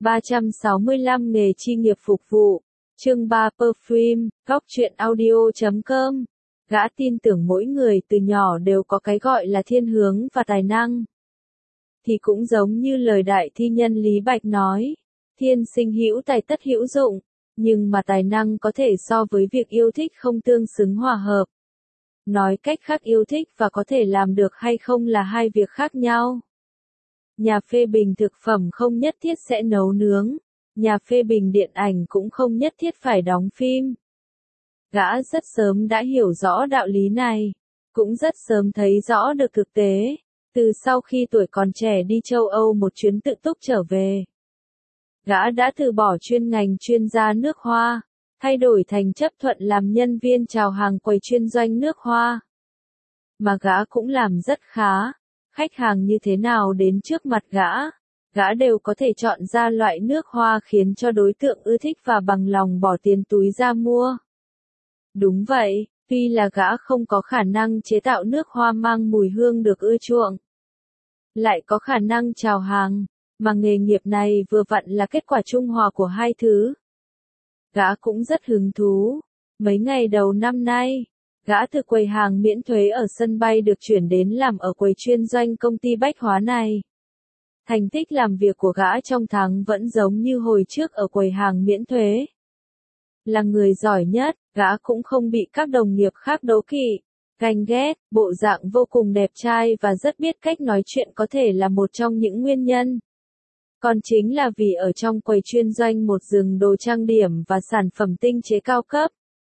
365 nghề chi nghiệp phục vụ. Chương 3 Perfume, góc truyện audio.com. Gã tin tưởng mỗi người từ nhỏ đều có cái gọi là thiên hướng và tài năng. Thì cũng giống như lời đại thi nhân Lý Bạch nói, thiên sinh hữu tài tất hữu dụng, nhưng mà tài năng có thể so với việc yêu thích không tương xứng hòa hợp. Nói cách khác, yêu thích và có thể làm được hay không là hai việc khác nhau. Nhà phê bình thực phẩm không nhất thiết sẽ nấu nướng, nhà phê bình điện ảnh cũng không nhất thiết phải đóng phim. Gã rất sớm đã hiểu rõ đạo lý này, cũng rất sớm thấy rõ được thực tế, từ sau khi tuổi còn trẻ đi châu Âu một chuyến tự túc trở về. Gã đã từ bỏ chuyên ngành chuyên gia nước hoa, thay đổi thành chấp thuận làm nhân viên chào hàng quầy chuyên doanh nước hoa. Mà gã cũng làm rất khá, khách hàng như thế nào đến trước mặt gã đều có thể chọn ra loại nước hoa khiến cho đối tượng ưa thích và bằng lòng bỏ tiền túi ra mua. Đúng vậy, tuy là gã không có khả năng chế tạo nước hoa mang mùi hương được ưa chuộng, lại có khả năng chào hàng, mà nghề nghiệp này vừa vặn là kết quả trung hòa của hai thứ. Gã cũng rất hứng thú. Mấy ngày đầu năm nay, gã từ quầy hàng miễn thuế ở sân bay được chuyển đến làm ở quầy chuyên doanh công ty bách hóa này. Thành tích làm việc của gã trong tháng vẫn giống như hồi trước ở quầy hàng miễn thuế. Là người giỏi nhất, gã cũng không bị các đồng nghiệp khác đố kỵ, ganh ghét, bộ dạng vô cùng đẹp trai và rất biết cách nói chuyện có thể là một trong những nguyên nhân. Còn chính là vì ở trong quầy chuyên doanh một rừng đồ trang điểm và sản phẩm tinh chế cao cấp.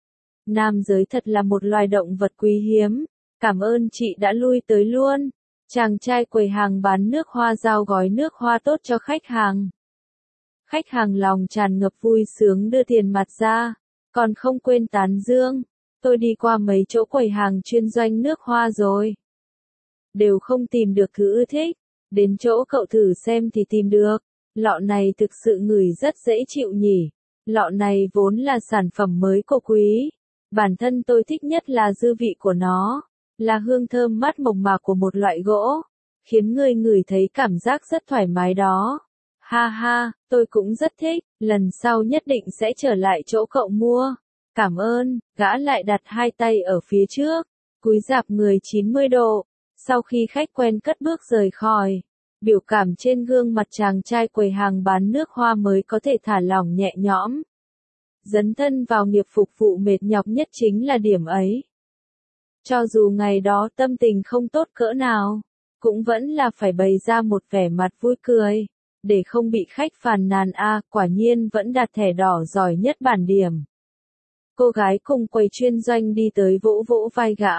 Nam giới thật là một loài động vật quý hiếm, cảm ơn chị đã lui tới luôn. Chàng trai quầy hàng bán nước hoa giao gói nước hoa tốt cho khách hàng. Khách hàng lòng tràn ngập vui sướng đưa tiền mặt ra, còn không quên tán dương. Tôi đi qua mấy chỗ quầy hàng chuyên doanh nước hoa rồi, đều không tìm được thứ ưa thích. Đến chỗ cậu thử xem thì tìm được. Lọ này thực sự ngửi rất dễ chịu nhỉ. Lọ này vốn là sản phẩm mới của quý. Bản thân tôi thích nhất là dư vị của nó, là hương thơm mát mộc mạc của một loại gỗ, khiến người ngửi thấy cảm giác rất thoải mái đó. Ha ha, tôi cũng rất thích, lần sau nhất định sẽ trở lại chỗ cậu mua. Cảm ơn, gã lại đặt hai tay ở phía trước, cúi rạp người 90 độ. Sau khi khách quen cất bước rời khỏi, biểu cảm trên gương mặt chàng trai quầy hàng bán nước hoa mới có thể thả lỏng nhẹ nhõm. Dấn thân vào nghiệp phục vụ mệt nhọc nhất chính là điểm ấy. Cho dù ngày đó tâm tình không tốt cỡ nào, cũng vẫn là phải bày ra một vẻ mặt vui cười, để không bị khách phàn nàn. Quả nhiên vẫn đạt thẻ đỏ giỏi nhất bản điểm. Cô gái cùng quầy chuyên doanh đi tới vỗ vỗ vai gã.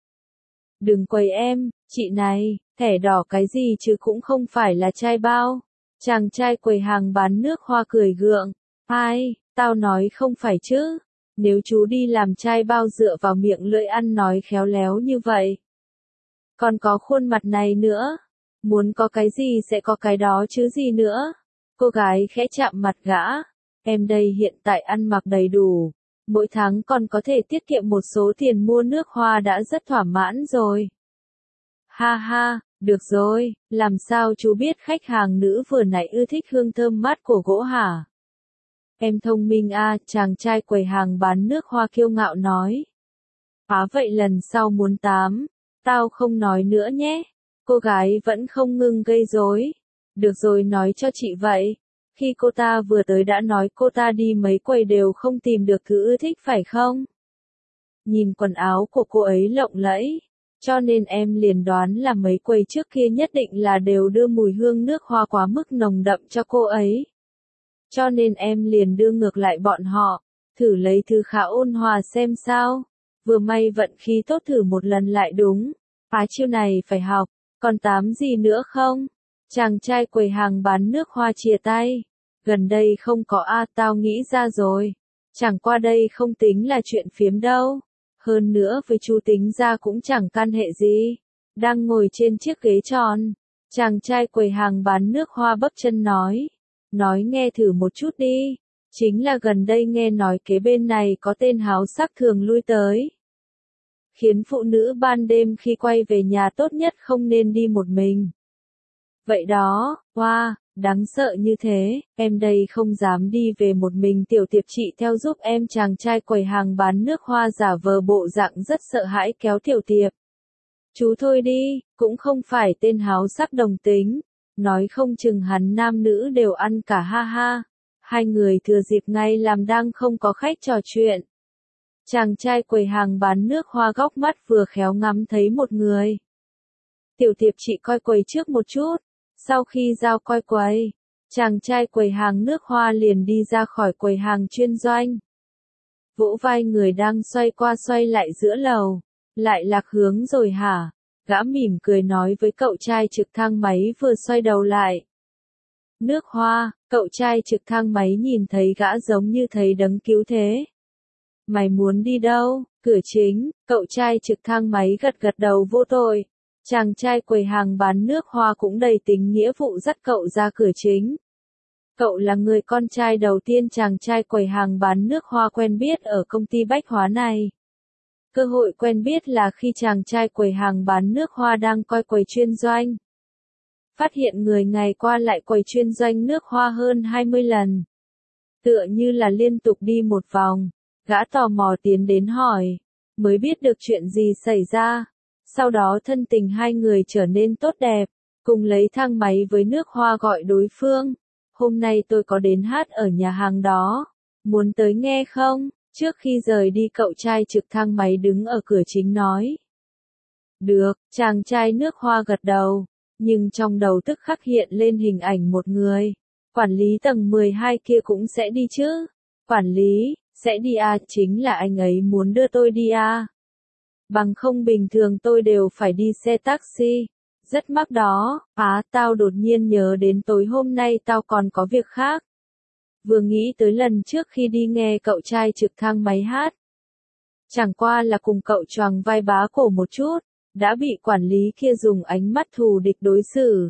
Đừng quầy em, chị này, thẻ đỏ cái gì chứ cũng không phải là chai bao. Chàng trai quầy hàng bán nước hoa cười gượng. Ai, tao nói không phải chứ. Nếu chú đi làm chai bao dựa vào miệng lưỡi ăn nói khéo léo như vậy, còn có khuôn mặt này nữa, muốn có cái gì sẽ có cái đó chứ gì nữa. Cô gái khẽ chạm mặt gã. Em đây hiện tại ăn mặc đầy đủ, mỗi tháng còn có thể tiết kiệm một số tiền mua nước hoa đã rất thỏa mãn rồi. Ha ha, được rồi, làm sao chú biết khách hàng nữ vừa nãy ưa thích hương thơm mát của gỗ hả? Em thông minh chàng trai quầy hàng bán nước hoa kiêu ngạo nói. Vậy lần sau muốn tám, tao không nói nữa nhé. Cô gái vẫn không ngừng gây rối. Được rồi, nói cho chị vậy. Khi cô ta vừa tới đã nói cô ta đi mấy quầy đều không tìm được thứ ưa thích phải không? Nhìn quần áo của cô ấy lộng lẫy, cho nên em liền đoán là mấy quầy trước kia nhất định là đều đưa mùi hương nước hoa quá mức nồng đậm cho cô ấy. Cho nên em liền đưa ngược lại bọn họ, thử lấy thứ khá ôn hòa xem sao. Vừa may vận khí tốt thử một lần lại đúng. Chiêu này phải học, còn tám gì nữa không? Chàng trai quầy hàng bán nước hoa chìa tay. Gần đây không có tao nghĩ ra rồi. Chẳng qua đây không tính là chuyện phiếm đâu. Hơn nữa với chú tính ra cũng chẳng can hệ gì. Đang ngồi trên chiếc ghế tròn, chàng trai quầy hàng bán nước hoa bấp chân nói. Nói nghe thử một chút đi. Chính là gần đây nghe nói kế bên này có tên háo sắc thường lui tới, khiến phụ nữ ban đêm khi quay về nhà tốt nhất không nên đi một mình. Vậy đó, Đáng sợ như thế, em đây không dám đi về một mình. Tiểu Tiệp chị theo giúp em. Chàng trai quầy hàng bán nước hoa giả vờ bộ dạng rất sợ hãi kéo Tiểu Tiệp. Chú thôi đi, cũng không phải tên háo sắc đồng tính. Nói không chừng hắn nam nữ đều ăn cả ha ha. Hai người thừa dịp ngay làm đang không có khách trò chuyện. Chàng trai quầy hàng bán nước hoa góc mắt vừa khéo ngắm thấy một người. Tiểu Tiệp chị coi quầy trước một chút. Sau khi giao coi quầy, chàng trai quầy hàng nước hoa liền đi ra khỏi quầy hàng chuyên doanh. Vỗ vai người đang xoay qua xoay lại giữa lầu. Lại lạc hướng rồi hả? Gã mỉm cười nói với cậu trai trực thang máy vừa xoay đầu lại. Nước hoa, cậu trai trực thang máy nhìn thấy gã giống như thấy đấng cứu thế. Mày muốn đi đâu? Cửa chính. Cậu trai trực thang máy gật gật đầu vô tội. Chàng trai quầy hàng bán nước hoa cũng đầy tính nghĩa vụ dắt cậu ra cửa chính. Cậu là người con trai đầu tiên chàng trai quầy hàng bán nước hoa quen biết ở công ty bách hóa này. Cơ hội quen biết là khi chàng trai quầy hàng bán nước hoa đang coi quầy chuyên doanh. Phát hiện người ngày qua lại quầy chuyên doanh nước hoa hơn 20 lần. Tựa như là liên tục đi một vòng, gã tò mò tiến đến hỏi, mới biết được chuyện gì xảy ra. Sau đó thân tình hai người trở nên tốt đẹp, cùng lấy thang máy với nước hoa gọi đối phương. Hôm nay tôi có đến hát ở nhà hàng đó, muốn tới nghe không? Trước khi rời đi cậu trai trực thang máy đứng ở cửa chính nói. Được, chàng trai nước hoa gật đầu, nhưng trong đầu tức khắc hiện lên hình ảnh một người. Quản lý tầng 12 kia cũng sẽ đi chứ? Quản lý, sẽ đi à, chính là anh ấy muốn đưa tôi đi à? Bằng không bình thường tôi đều phải đi xe taxi. Rất mắc đó, tao đột nhiên nhớ đến tối hôm nay tao còn có việc khác. Vừa nghĩ tới lần trước khi đi nghe cậu trai trực thang máy hát. Chẳng qua là cùng cậu choàng vai bá cổ một chút, đã bị quản lý kia dùng ánh mắt thù địch đối xử.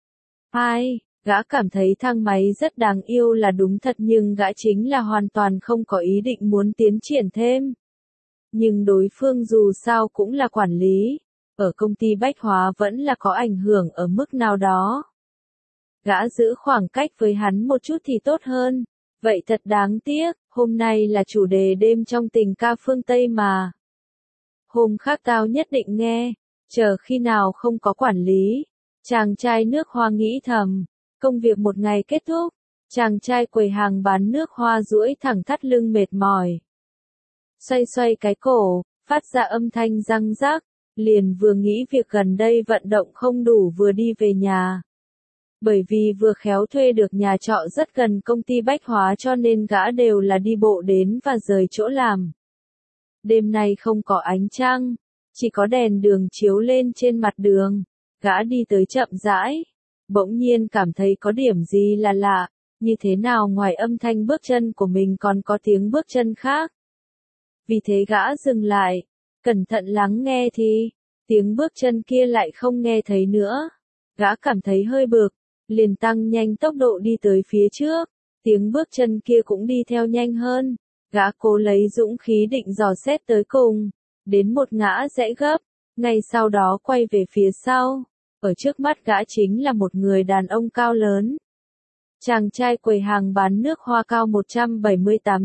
Gã cảm thấy thang máy rất đáng yêu là đúng thật nhưng gã chính là hoàn toàn không có ý định muốn tiến triển thêm. Nhưng đối phương dù sao cũng là quản lý, ở công ty bách hóa vẫn là có ảnh hưởng ở mức nào đó. Gã giữ khoảng cách với hắn một chút thì tốt hơn. Vậy thật đáng tiếc, hôm nay là chủ đề đêm trong tình ca phương Tây mà. Hôm khác tao nhất định nghe, chờ khi nào không có quản lý. Chàng trai nước hoa nghĩ thầm, công việc một ngày kết thúc, chàng trai quầy hàng bán nước hoa duỗi thẳng thắt lưng mệt mỏi. Xoay xoay cái cổ, phát ra âm thanh răng rác, liền vừa nghĩ việc gần đây vận động không đủ vừa đi về nhà. Bởi vì vừa khéo thuê được nhà trọ rất gần công ty bách hóa cho nên gã đều là đi bộ đến và rời chỗ làm. Đêm nay không có ánh trăng, chỉ có đèn đường chiếu lên trên mặt đường. Gã đi tới chậm rãi, bỗng nhiên cảm thấy có điểm gì là lạ, như thế nào ngoài âm thanh bước chân của mình còn có tiếng bước chân khác. Vì thế gã dừng lại, cẩn thận lắng nghe thì, tiếng bước chân kia lại không nghe thấy nữa. Gã cảm thấy hơi bực, liền tăng nhanh tốc độ đi tới phía trước, tiếng bước chân kia cũng đi theo nhanh hơn. Gã cố lấy dũng khí định dò xét tới cùng, đến một ngã rẽ gấp, ngay sau đó quay về phía sau. Ở trước mắt gã chính là một người đàn ông cao lớn. Chàng trai quầy hàng bán nước hoa cao 178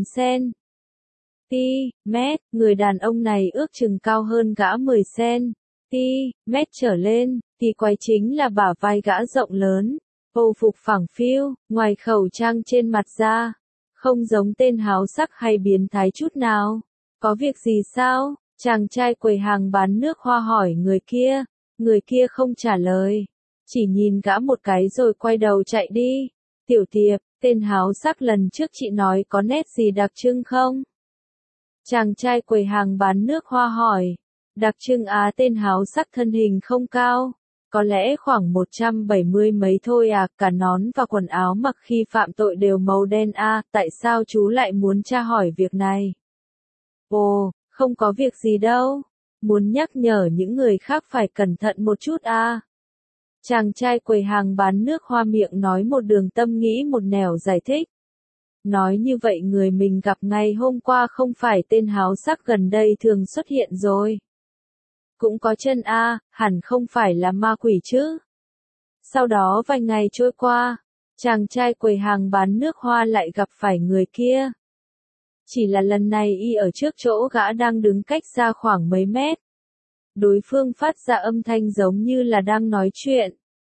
cm, người đàn ông này ước chừng cao hơn gã 10 cm trở lên, thì quái chính là bả vai gã rộng lớn, âu phục phẳng phiu, ngoài khẩu trang trên mặt ra, không giống tên háo sắc hay biến thái chút nào. Có việc gì sao? Chàng trai quầy hàng bán nước hoa hỏi người kia không trả lời, chỉ nhìn gã một cái rồi quay đầu chạy đi. Tiểu Tiệp, tên háo sắc lần trước chị nói có nét gì đặc trưng không? Chàng trai quầy hàng bán nước hoa hỏi. Đặc trưng tên háo sắc thân hình không cao, có lẽ khoảng 170 mấy thôi à, cả nón và quần áo mặc khi phạm tội đều màu đen tại sao chú lại muốn tra hỏi việc này? Ồ, không có việc gì đâu, muốn nhắc nhở những người khác phải cẩn thận một chút Chàng trai quầy hàng bán nước hoa miệng nói một đường tâm nghĩ một nẻo giải thích. Nói như vậy người mình gặp ngày hôm qua không phải tên háo sắc gần đây thường xuất hiện rồi. Cũng có chân hẳn không phải là ma quỷ chứ. Sau đó vài ngày trôi qua, Chàng trai quầy hàng bán nước hoa lại gặp phải người kia. Chỉ là lần này y ở trước chỗ gã đang đứng cách xa khoảng mấy mét. Đối phương phát ra âm thanh giống như là đang nói chuyện.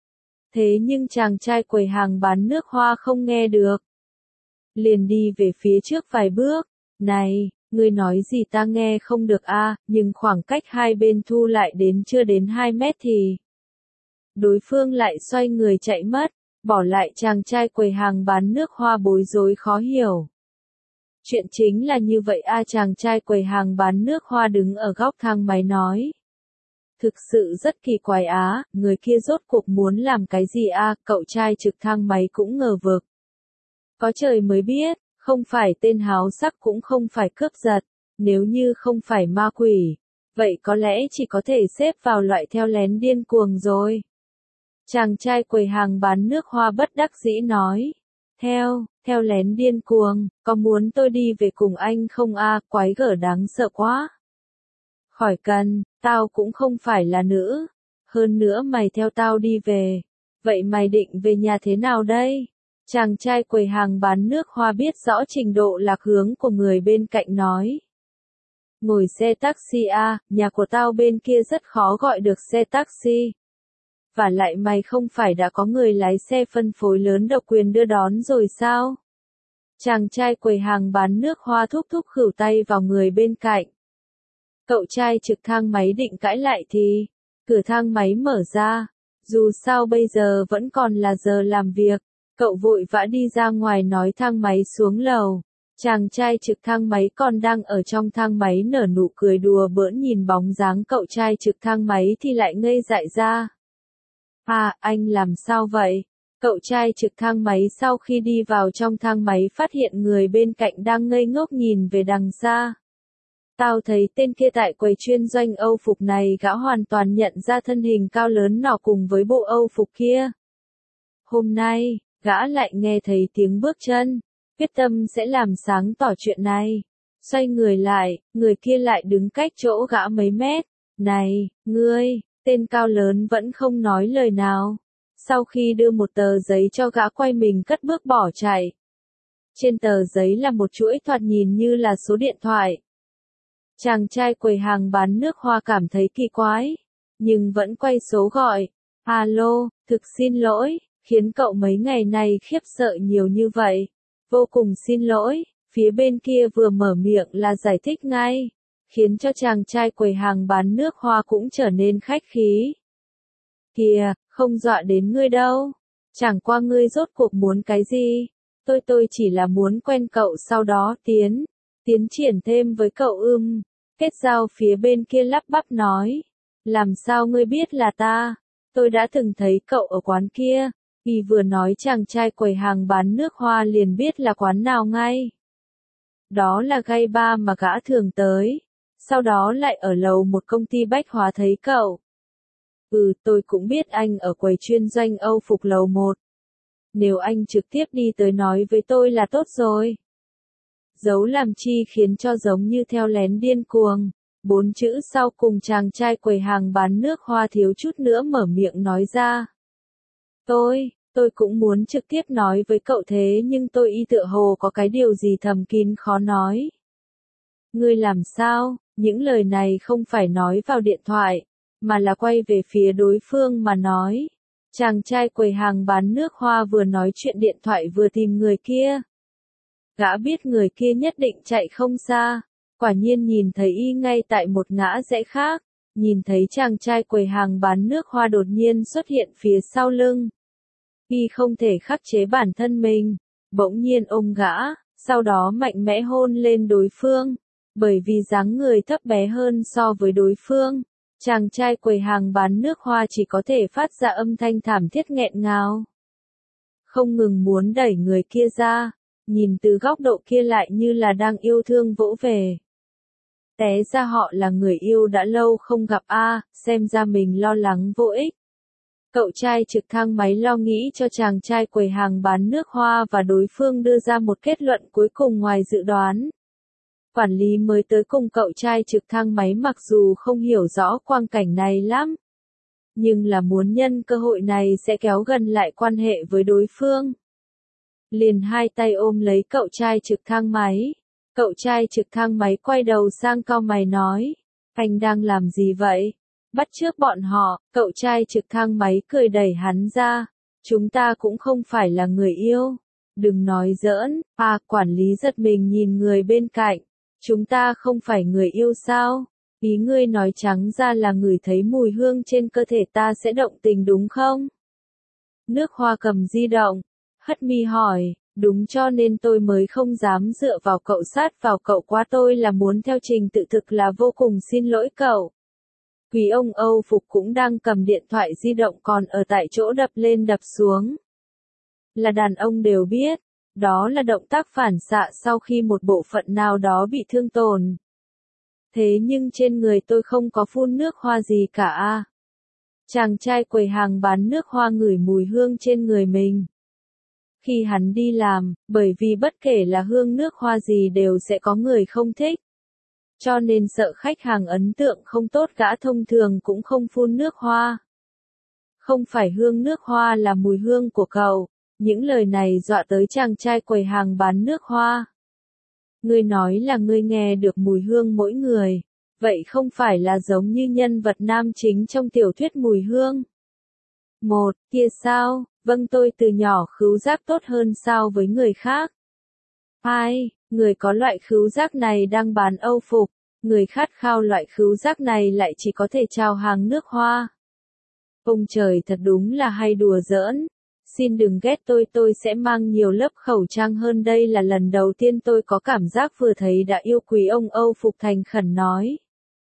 Thế nhưng chàng trai quầy hàng bán nước hoa không nghe được. Liền đi về phía trước vài bước. Này, ngươi nói gì ta nghe không được a, nhưng khoảng cách hai bên thu lại đến chưa đến 2 mét thì. Đối phương lại xoay người chạy mất, bỏ lại chàng trai quầy hàng bán nước hoa bối rối khó hiểu. Chuyện chính là như vậy a, chàng trai quầy hàng bán nước hoa đứng ở góc thang máy nói. Thực sự rất kỳ quái á, người kia rốt cuộc muốn làm cái gì a, cậu trai trực thang máy cũng ngờ vực. Có trời mới biết, không phải tên háo sắc cũng không phải cướp giật, nếu như không phải ma quỷ, vậy có lẽ chỉ có thể xếp vào loại theo lén điên cuồng rồi. Chàng trai quầy hàng bán nước hoa bất đắc dĩ nói. Theo lén điên cuồng, có muốn tôi đi về cùng anh không a, quái gở đáng sợ quá. Khỏi cần, tao cũng không phải là nữ. Hơn nữa mày theo tao đi về. Vậy mày định về nhà thế nào đây? Chàng trai quầy hàng bán nước hoa biết rõ trình độ lạc hướng của người bên cạnh nói. Ngồi xe taxi a, nhà của tao bên kia rất khó gọi được xe taxi. Và lại mày không phải đã có người lái xe phân phối lớn độc quyền đưa đón rồi sao? Chàng trai quầy hàng bán nước hoa thúc khửu tay vào người bên cạnh. Cậu trai trực thang máy định cãi lại thì, cửa thang máy mở ra. Dù sao bây giờ vẫn còn là giờ làm việc, cậu vội vã đi ra ngoài nói thang máy xuống lầu. Chàng trai trực thang máy còn đang ở trong thang máy nở nụ cười đùa bỡn nhìn bóng dáng cậu trai trực thang máy thì lại ngây dại ra. À, anh làm sao vậy? Cậu trai trực thang máy sau khi đi vào trong thang máy phát hiện người bên cạnh đang ngây ngốc nhìn về đằng xa. Tao thấy tên kia tại quầy chuyên doanh Âu phục này, gã hoàn toàn nhận ra thân hình cao lớn nọ cùng với bộ Âu phục kia. Hôm nay, gã lại nghe thấy tiếng bước chân, quyết tâm sẽ làm sáng tỏ chuyện này. Xoay người lại, người kia lại đứng cách chỗ gã mấy mét. Này, ngươi! Tên cao lớn vẫn không nói lời nào. Sau khi đưa một tờ giấy cho gã quay mình cất bước bỏ chạy. Trên tờ giấy là một chuỗi thoạt nhìn như là số điện thoại. Chàng trai quầy hàng bán nước hoa cảm thấy kỳ quái, nhưng vẫn quay số gọi. Alo, thực xin lỗi, khiến cậu mấy ngày nay khiếp sợ nhiều như vậy. Vô cùng xin lỗi, phía bên kia vừa mở miệng là giải thích ngay. Khiến cho chàng trai quầy hàng bán nước hoa cũng trở nên khách khí. Kìa, không dọa đến ngươi đâu. Chẳng qua ngươi rốt cuộc muốn cái gì. Tôi chỉ là muốn quen cậu sau đó tiến triển thêm với cậu Kết giao phía bên kia lắp bắp nói. Làm sao ngươi biết là ta? Tôi đã từng thấy cậu ở quán kia. Y vừa nói chàng trai quầy hàng bán nước hoa liền biết là quán nào ngay. Đó là gay bar mà gã thường tới. Sau đó lại ở lầu một công ty bách hóa thấy cậu. Tôi cũng biết anh ở quầy chuyên doanh Âu phục lầu 1. Nếu anh trực tiếp đi tới nói với tôi là tốt rồi. Giấu làm chi khiến cho giống như theo lén điên cuồng. 4 chữ sau cùng chàng trai quầy hàng bán nước hoa thiếu chút nữa mở miệng nói ra. Tôi cũng muốn trực tiếp nói với cậu thế nhưng tôi y tựa hồ có cái điều gì thầm kín khó nói. Ngươi làm sao? Những lời này không phải nói vào điện thoại, mà là quay về phía đối phương mà nói. Chàng trai quầy hàng bán nước hoa vừa nói chuyện điện thoại vừa tìm người kia. Gã biết người kia nhất định chạy không xa, quả nhiên nhìn thấy y ngay tại một ngã rẽ khác, nhìn thấy chàng trai quầy hàng bán nước hoa đột nhiên xuất hiện phía sau lưng. Y không thể khắc chế bản thân mình, bỗng nhiên ôm gã, sau đó mạnh mẽ hôn lên đối phương. Bởi vì dáng người thấp bé hơn so với đối phương, chàng trai quầy hàng bán nước hoa chỉ có thể phát ra âm thanh thảm thiết nghẹn ngào. Không ngừng muốn đẩy người kia ra, nhìn từ góc độ kia lại như là đang yêu thương vỗ về. Té ra họ là người yêu đã lâu không gặp xem ra mình lo lắng vô ích. Cậu trai trực thang máy lo nghĩ cho chàng trai quầy hàng bán nước hoa và đối phương đưa ra một kết luận cuối cùng ngoài dự đoán. Quản lý mới tới cùng cậu trai trực thang máy mặc dù không hiểu rõ quang cảnh này lắm, nhưng là muốn nhân cơ hội này sẽ kéo gần lại quan hệ với đối phương. liền hai tay ôm lấy cậu trai trực thang máy. Cậu trai trực thang máy quay đầu sang cau mày nói, anh đang làm gì vậy? Bắt chước bọn họ, cậu trai trực thang máy cười đẩy hắn ra, chúng ta cũng không phải là người yêu. Đừng nói giỡn, quản lý giật mình nhìn người bên cạnh, chúng ta không phải người yêu sao? Ý ngươi nói trắng ra là ngửi thấy mùi hương trên cơ thể ta sẽ động tình đúng không? Nước hoa cầm di động, hất mi hỏi, đúng cho nên tôi mới không dám dựa vào cậu sát vào cậu quá tôi là muốn theo trình tự thực là vô cùng xin lỗi cậu. Quý ông Âu Phục cũng đang cầm điện thoại di động còn ở tại chỗ đập lên đập xuống. Là đàn ông đều biết, đó là động tác phản xạ sau khi một bộ phận nào đó bị thương tổn. Thế nhưng trên người tôi không có phun nước hoa gì cả a. Chàng trai quầy hàng bán nước hoa ngửi mùi hương trên người mình. Khi hắn đi làm, bởi vì bất kể là hương nước hoa gì đều sẽ có người không thích. Cho nên sợ khách hàng ấn tượng không tốt gã thông thường cũng không phun nước hoa. Không phải hương nước hoa là mùi hương của cậu. Những lời này dọa tới chàng trai quầy hàng bán nước hoa. Ngươi nói là ngươi nghe được mùi hương mỗi người. Vậy không phải là giống như nhân vật nam chính trong tiểu thuyết mùi hương? Một, kia sao, vâng tôi từ nhỏ khứu giác tốt hơn so với người khác. Hai, người có loại khứu giác này đang bán Âu phục, người khát khao loại khứu giác này lại chỉ có thể chào hàng nước hoa. Ông trời thật đúng là hay đùa giỡn. Xin đừng ghét tôi sẽ mang nhiều lớp khẩu trang hơn đây là lần đầu tiên tôi có cảm giác vừa thấy đã yêu quý ông Âu Phục thành khẩn nói.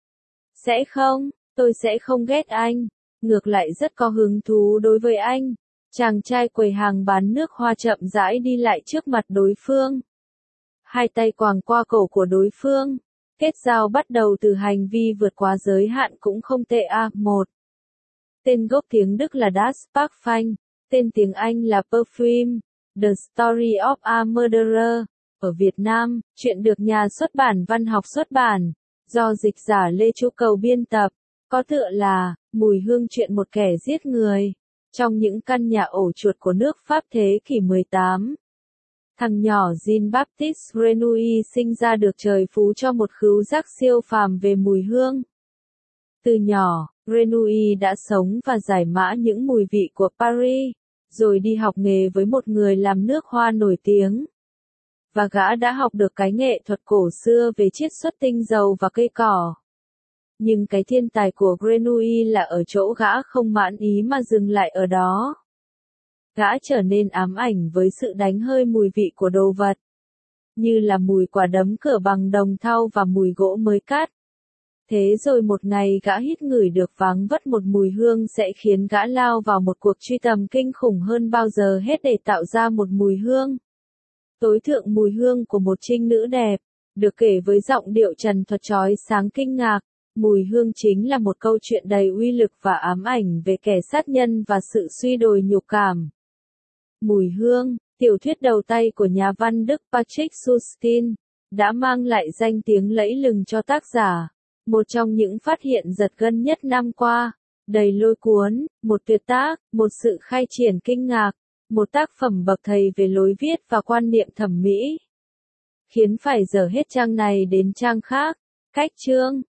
Sẽ không, tôi sẽ không ghét anh, ngược lại rất có hứng thú đối với anh. Chàng trai quầy hàng bán nước hoa chậm rãi đi lại trước mặt đối phương. Hai tay quàng qua cổ của đối phương. Kết giao bắt đầu từ hành vi vượt quá giới hạn cũng không tệ a. 1. Tên gốc tiếng Đức là Das Parfum. Tên tiếng Anh là Perfume, The Story of a Murderer. Ở Việt Nam, truyện được nhà xuất bản Văn học xuất bản, do dịch giả Lê Chu Cầu biên tập, có tựa là Mùi hương chuyện một kẻ giết người. Trong những căn nhà ổ chuột của nước Pháp thế kỷ 18, thằng nhỏ Jean-Baptiste Grenouille sinh ra được trời phú cho một khứu giác siêu phàm về mùi hương. Từ nhỏ, Grenouille đã sống và giải mã những mùi vị của Paris, rồi đi học nghề với một người làm nước hoa nổi tiếng. Và gã đã học được cái nghệ thuật cổ xưa về chiết xuất tinh dầu và cây cỏ. Nhưng cái thiên tài của Grenouille là ở chỗ gã không mãn ý mà dừng lại ở đó. Gã trở nên ám ảnh với sự đánh hơi mùi vị của đồ vật. Như là mùi quả đấm cửa bằng đồng thau và mùi gỗ mới cắt. Thế rồi một ngày gã hít ngửi được váng vất một mùi hương sẽ khiến gã lao vào một cuộc truy tầm kinh khủng hơn bao giờ hết để tạo ra một mùi hương. Tối thượng mùi hương của một trinh nữ đẹp, được kể với giọng điệu trần thuật chói sáng kinh ngạc. Mùi hương chính là một câu chuyện đầy uy lực và ám ảnh về kẻ sát nhân và sự suy đồi nhục cảm. Mùi hương, tiểu thuyết đầu tay của nhà văn Đức Patrick Susskind, đã mang lại danh tiếng lẫy lừng cho tác giả. Một trong những phát hiện giật gân nhất năm qua, đầy lôi cuốn, một tuyệt tác, một sự khai triển kinh ngạc, một tác phẩm bậc thầy về lối viết và quan niệm thẩm mỹ. Khiến phải dở hết trang này đến trang khác. Cách chương